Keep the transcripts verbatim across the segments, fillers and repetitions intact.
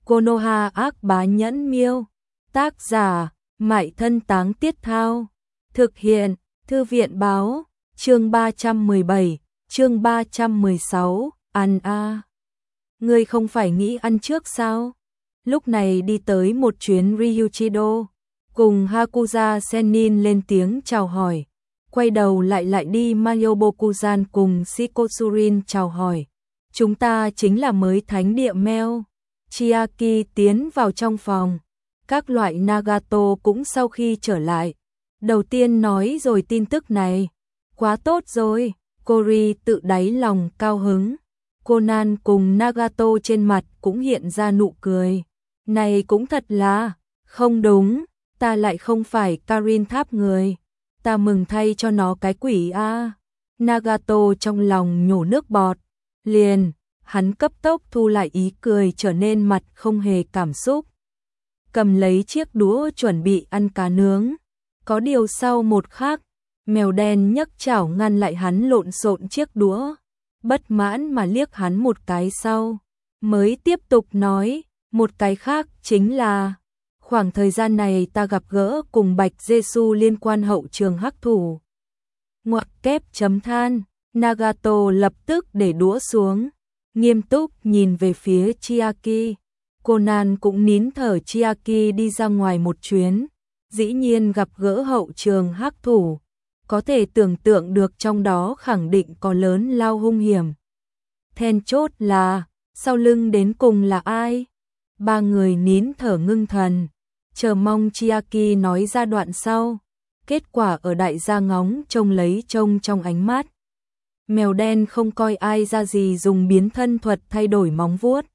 Konoha ác bá nhẫn miêu. Tác giả, Mại Thân Táng Tiết Thao. Thực hiện, Thư viện báo, chương ba trăm mười bảy, chương ba trăm mười sáu, ăn a. À. Ngươi không phải nghĩ ăn trước sao? Lúc này đi tới một chuyến Ryuchido, cùng Hakuza Sennin lên tiếng chào hỏi. Quay đầu lại lại đi Mayobokuzan cùng Shikosurin chào hỏi. Chúng ta chính là mới thánh địa Meo. Chiaki tiến vào trong phòng. Các loại Nagato cũng sau khi trở lại. Đầu tiên nói rồi tin tức này. Quá tốt rồi, Kori tự đáy lòng cao hứng. Conan cùng Nagato trên mặt cũng hiện ra nụ cười. Này cũng thật là, không đúng, ta lại không phải Karin tháp người. Ta mừng thay cho nó cái quỷ a. À. Nagato trong lòng nhổ nước bọt. Liền, hắn cấp tốc thu lại ý cười trở nên mặt không hề cảm xúc. Cầm lấy chiếc đũa chuẩn bị ăn cá nướng. Có điều sau một khắc, mèo đen nhấc chảo ngăn lại hắn lộn xộn chiếc đũa. Bất mãn mà liếc hắn một cái sau. Mới tiếp tục nói, một cái khác chính là khoảng thời gian này ta gặp gỡ cùng Bạch Giê-xu liên quan hậu trường hắc thủ. Ngoặc kép chấm than, Nagato lập tức để đũa xuống, nghiêm túc nhìn về phía Chiaki. Conan cũng nín thở. Chiaki đi ra ngoài một chuyến, dĩ nhiên gặp gỡ hậu trường hắc thủ. Có thể tưởng tượng được trong đó khẳng định có lớn lao hung hiểm. Then chốt là, sau lưng đến cùng là ai? Ba người nín thở ngưng thần, chờ mong Chiaki nói ra đoạn sau. Kết quả ở đại gia ngóng trông lấy trông trong ánh mắt. Mèo đen không coi ai ra gì dùng biến thân thuật thay đổi móng vuốt.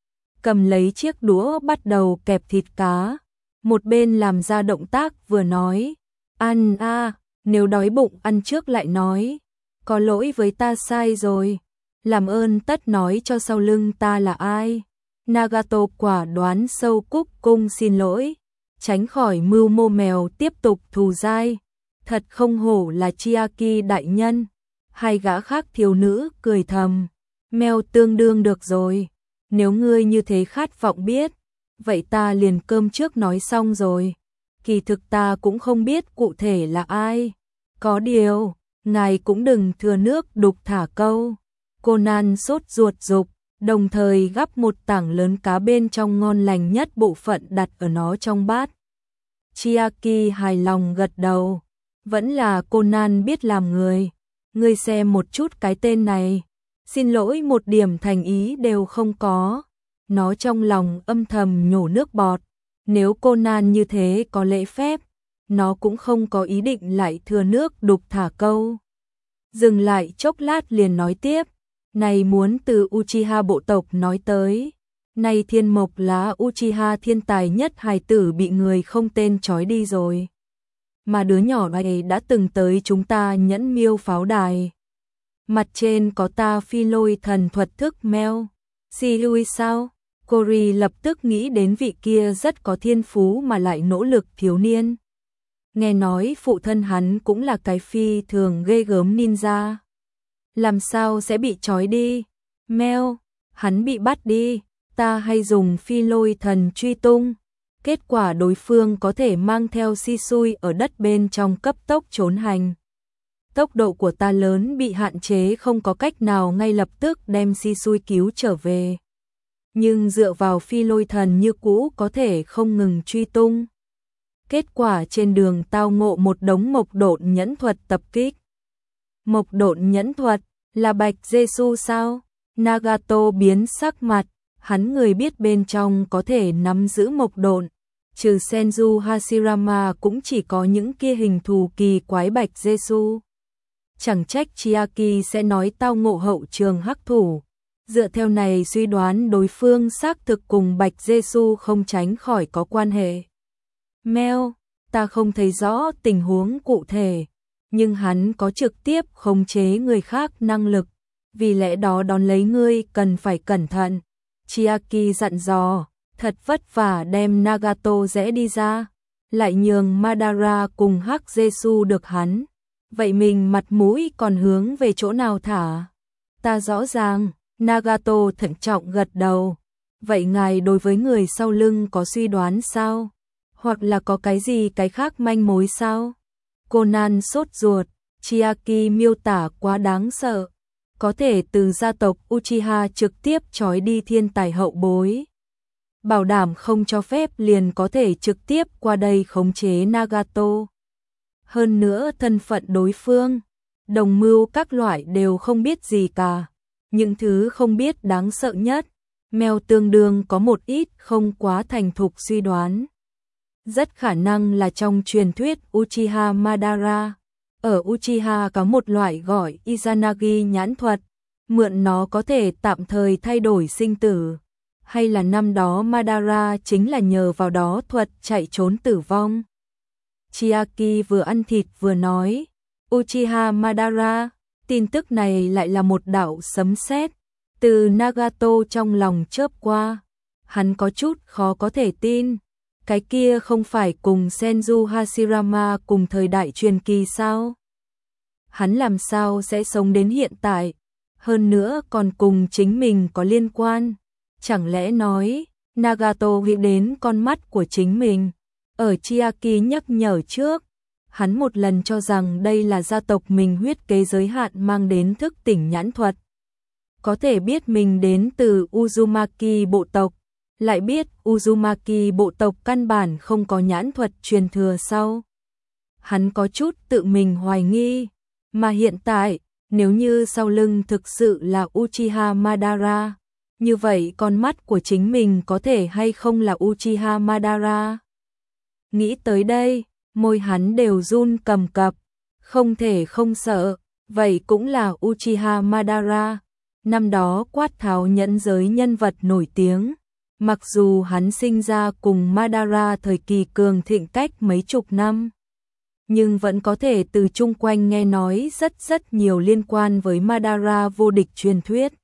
Cầm lấy chiếc đũa bắt đầu kẹp thịt cá. Một bên làm ra động tác vừa nói. Ăn a, à, nếu đói bụng ăn trước lại nói. Có lỗi với ta sai rồi. Làm ơn tất nói cho sau lưng ta là ai. Nagato quả đoán sâu cúc cung xin lỗi. Tránh khỏi mưu mô mèo tiếp tục thù dai. Thật không hổ là Chiaki đại nhân. Hai gã khác thiếu nữ cười thầm. Mèo tương đương được rồi. Nếu ngươi như thế khát vọng biết, vậy ta liền cơm trước nói xong rồi. Kỳ thực ta cũng không biết cụ thể là ai. Có điều, ngài cũng đừng thừa nước đục thả câu. Conan sốt ruột dục, đồng thời gắp một tảng lớn cá bên trong ngon lành nhất bộ phận đặt ở nó trong bát. Chiaki hài lòng gật đầu. Vẫn là Conan biết làm người. Ngươi xem một chút cái tên này. Xin lỗi một điểm thành ý đều không có. Nó trong lòng âm thầm nhổ nước bọt. Nếu Conan như thế có lễ phép, nó cũng không có ý định lại thừa nước đục thả câu. Dừng lại chốc lát liền nói tiếp. Này muốn từ Uchiha bộ tộc nói tới. Này Thiên Mộc là Uchiha thiên tài nhất hài tử bị người không tên trói đi rồi. Mà đứa nhỏ này đã từng tới chúng ta nhẫn miêu pháo đài. Mặt trên có ta phi lôi thần thuật thức Meo. Shihui sao? Kori lập tức nghĩ đến vị kia rất có thiên phú mà lại nỗ lực thiếu niên. Nghe nói phụ thân hắn cũng là cái phi thường ghê gớm ninja. Làm sao sẽ bị trói đi? Meo, hắn bị bắt đi. Ta hay dùng phi lôi thần truy tung. Kết quả đối phương có thể mang theo Shisui ở đất bên trong cấp tốc trốn hành. Tốc độ của ta lớn bị hạn chế không có cách nào ngay lập tức đem Shisui cứu trở về. Nhưng dựa vào phi lôi thần như cũ có thể không ngừng truy tung. Kết quả trên đường tao ngộ một đống mộc độn nhẫn thuật tập kích. Mộc độn nhẫn thuật là Bạch Giê-xu sao? Nagato biến sắc mặt, hắn người biết bên trong có thể nắm giữ mộc độn. Trừ Senju Hashirama cũng chỉ có những kia hình thù kỳ quái Bạch Giê-xu. Chẳng trách Chiaki sẽ nói tao ngộ hậu trường hắc thủ. Dựa theo này suy đoán đối phương xác thực cùng Bạch Giê-xu không tránh khỏi có quan hệ. Meo, ta không thấy rõ tình huống cụ thể, nhưng hắn có trực tiếp khống chế người khác năng lực. Vì lẽ đó đón lấy ngươi cần phải cẩn thận. Chiaki dặn dò, thật vất vả đem Nagato rẽ đi ra, lại nhường Madara cùng Hắc Giê-xu được hắn. Vậy mình mặt mũi còn hướng về chỗ nào thả? Ta rõ ràng. Nagato thận trọng gật đầu. Vậy ngài đối với người sau lưng có suy đoán sao? Hoặc là có cái gì cái khác manh mối sao? Conan sốt ruột, Chiaki miêu tả quá đáng sợ. Có thể từ gia tộc Uchiha trực tiếp trói đi thiên tài hậu bối. Bảo đảm không cho phép liền có thể trực tiếp qua đây khống chế Nagato. Hơn nữa thân phận đối phương, đồng mưu các loại đều không biết gì cả. Những thứ không biết đáng sợ nhất, Mèo tương đương có một ít không quá thành thục suy đoán. Rất khả năng là trong truyền thuyết Uchiha Madara. Ở Uchiha có một loại gọi Izanagi nhãn thuật, mượn nó có thể tạm thời thay đổi sinh tử. Hay là năm đó Madara chính là nhờ vào đó thuật chạy trốn tử vong. Chiaki vừa ăn thịt vừa nói, Uchiha Madara, tin tức này lại là một đạo sấm sét từ Nagato trong lòng chớp qua. Hắn có chút khó có thể tin, cái kia không phải cùng Senju Hashirama cùng thời đại truyền kỳ sao? Hắn làm sao sẽ sống đến hiện tại, hơn nữa còn cùng chính mình có liên quan? Chẳng lẽ nói, Nagato nghĩ đến con mắt của chính mình? Ở Chiaki nhắc nhở trước, hắn một lần cho rằng đây là gia tộc mình huyết kế giới hạn mang đến thức tỉnh nhãn thuật. Có thể biết mình đến từ Uzumaki bộ tộc, lại biết Uzumaki bộ tộc căn bản không có nhãn thuật truyền thừa sau. Hắn có chút tự mình hoài nghi, mà hiện tại, nếu như sau lưng thực sự là Uchiha Madara, như vậy con mắt của chính mình có thể hay không là Uchiha Madara? Nghĩ tới đây, môi hắn đều run cầm cập, không thể không sợ, vậy cũng là Uchiha Madara. Năm đó quát tháo nhẫn giới nhân vật nổi tiếng, mặc dù hắn sinh ra cùng Madara thời kỳ cường thịnh cách mấy chục năm, nhưng vẫn có thể từ chung quanh nghe nói rất rất nhiều liên quan với Madara vô địch truyền thuyết.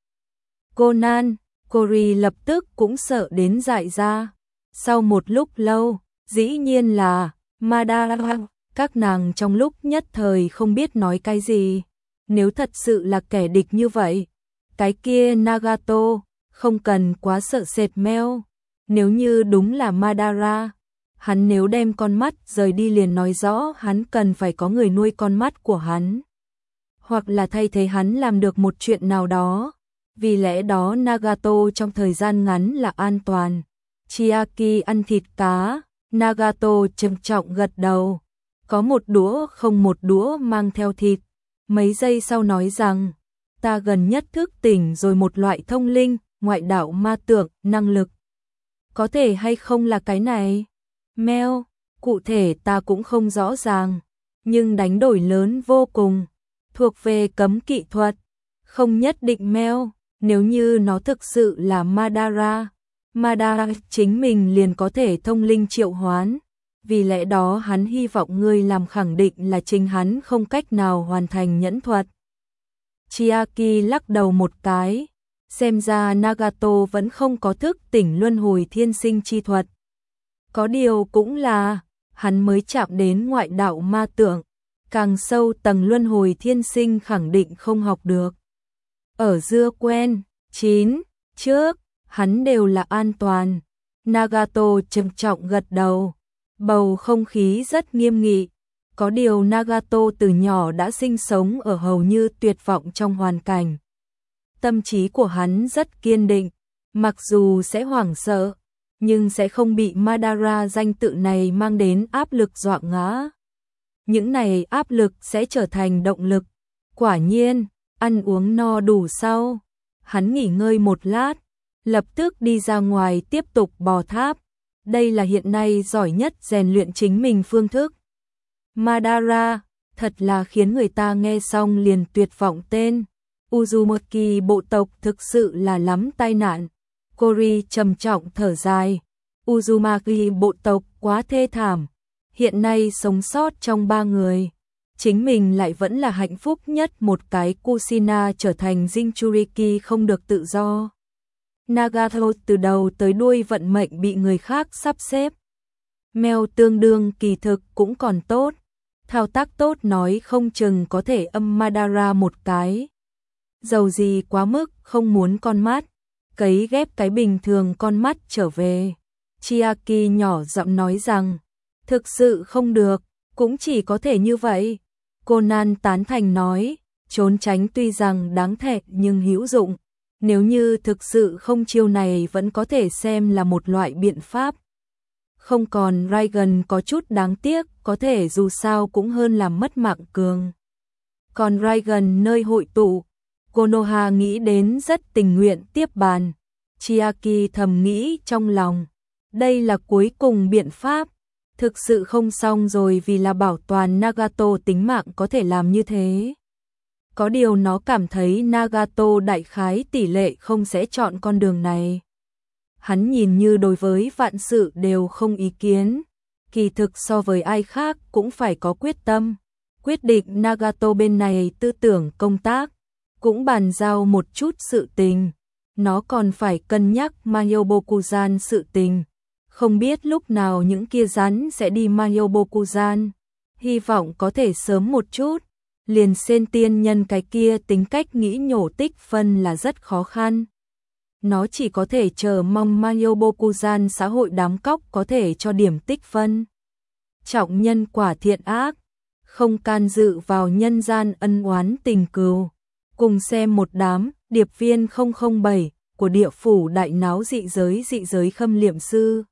Conan, Cory lập tức cũng sợ đến dại ra. Sau một lúc lâu, dĩ nhiên là Madara, các nàng trong lúc nhất thời không biết nói cái gì. Nếu thật sự là kẻ địch như vậy, cái kia Nagato, không cần quá sợ sệt meo. Nếu như đúng là Madara, hắn nếu đem con mắt rời đi liền nói rõ hắn cần phải có người nuôi con mắt của hắn. Hoặc là thay thế hắn làm được một chuyện nào đó. Vì lẽ đó Nagato trong thời gian ngắn là an toàn. Chiaki ăn thịt cá, Nagato trầm trọng gật đầu. Có một đũa không một đũa mang theo thịt. Mấy giây sau nói rằng, ta gần nhất thức tỉnh rồi một loại thông linh, ngoại đạo ma tượng, năng lực. Có thể hay không là cái này? Meo, cụ thể ta cũng không rõ ràng, nhưng đánh đổi lớn vô cùng, thuộc về cấm kỵ thuật, không nhất định meo, nếu như nó thực sự là Madara, Madara chính mình liền có thể thông linh triệu hoán, vì lẽ đó hắn hy vọng ngươi làm khẳng định là chính hắn không cách nào hoàn thành nhẫn thuật. Chiaki lắc đầu một cái, xem ra Nagato vẫn không có thức tỉnh luân hồi thiên sinh chi thuật. Có điều cũng là, hắn mới chạm đến ngoại đạo ma tượng, càng sâu tầng luân hồi thiên sinh khẳng định không học được. Ở dưa quen, chín, trước, hắn đều là an toàn. Nagato trầm trọng gật đầu, bầu không khí rất nghiêm nghị. Có điều Nagato từ nhỏ đã sinh sống ở hầu như tuyệt vọng trong hoàn cảnh. Tâm trí của hắn rất kiên định, mặc dù sẽ hoảng sợ, nhưng sẽ không bị Madara danh tự này mang đến áp lực dọa ngã. Những này áp lực sẽ trở thành động lực. Quả nhiên, ăn uống no đủ sau, hắn nghỉ ngơi một lát, lập tức đi ra ngoài tiếp tục bò tháp. Đây là hiện nay giỏi nhất rèn luyện chính mình phương thức. Madara, thật là khiến người ta nghe xong liền tuyệt vọng tên. Uzumaki bộ tộc thực sự là lắm tai nạn. Cory trầm trọng thở dài. Uzumaki bộ tộc quá thê thảm. Hiện nay sống sót trong ba người, chính mình lại vẫn là hạnh phúc nhất một cái Kushina trở thành Jinchuriki không được tự do. Nagato từ đầu tới đuôi vận mệnh bị người khác sắp xếp. Mèo tương đương kỳ thực cũng còn tốt. Thao tác tốt nói không chừng có thể âm Madara một cái. Dầu gì quá mức không muốn con mắt. cấy ghép cái bình thường con mắt trở về. Chiaki nhỏ giọng nói rằng, thực sự không được, cũng chỉ có thể như vậy. Conan tán thành nói, trốn tránh tuy rằng đáng thẹn nhưng hữu dụng. Nếu như thực sự không, chiêu này vẫn có thể xem là một loại biện pháp. Không còn Raigan có chút đáng tiếc, có thể dù sao cũng hơn làm mất mạng cường. Còn Raigan nơi hội tụ, Konoha nghĩ đến rất tình nguyện tiếp bàn. Chiaki thầm nghĩ trong lòng, đây là cuối cùng biện pháp. Thực sự không xong rồi, vì là bảo toàn Nagato tính mạng có thể làm như thế. Có điều nó cảm thấy Nagato đại khái tỷ lệ không sẽ chọn con đường này. Hắn nhìn như đối với vạn sự đều không ý kiến, kỳ thực so với ai khác cũng phải có quyết tâm. Quyết định Nagato bên này tư tưởng công tác, cũng bàn giao một chút sự tình. Nó còn phải cân nhắc Manyobokuzan sự tình. Không biết lúc nào những kia rắn sẽ đi Manyobokuzan. Hy vọng có thể sớm một chút. Liền Sen tiên nhân cái kia tính cách nghĩ nhổ tích phân là rất khó khăn. Nó chỉ có thể chờ mong Manyobokuzan xã hội đám cóc có thể cho điểm tích phân. Trọng nhân quả thiện ác, không can dự vào nhân gian ân oán tình cừu. Cùng xem một đám điệp viên không không bảy của địa phủ đại náo dị giới dị giới khâm liệm sư.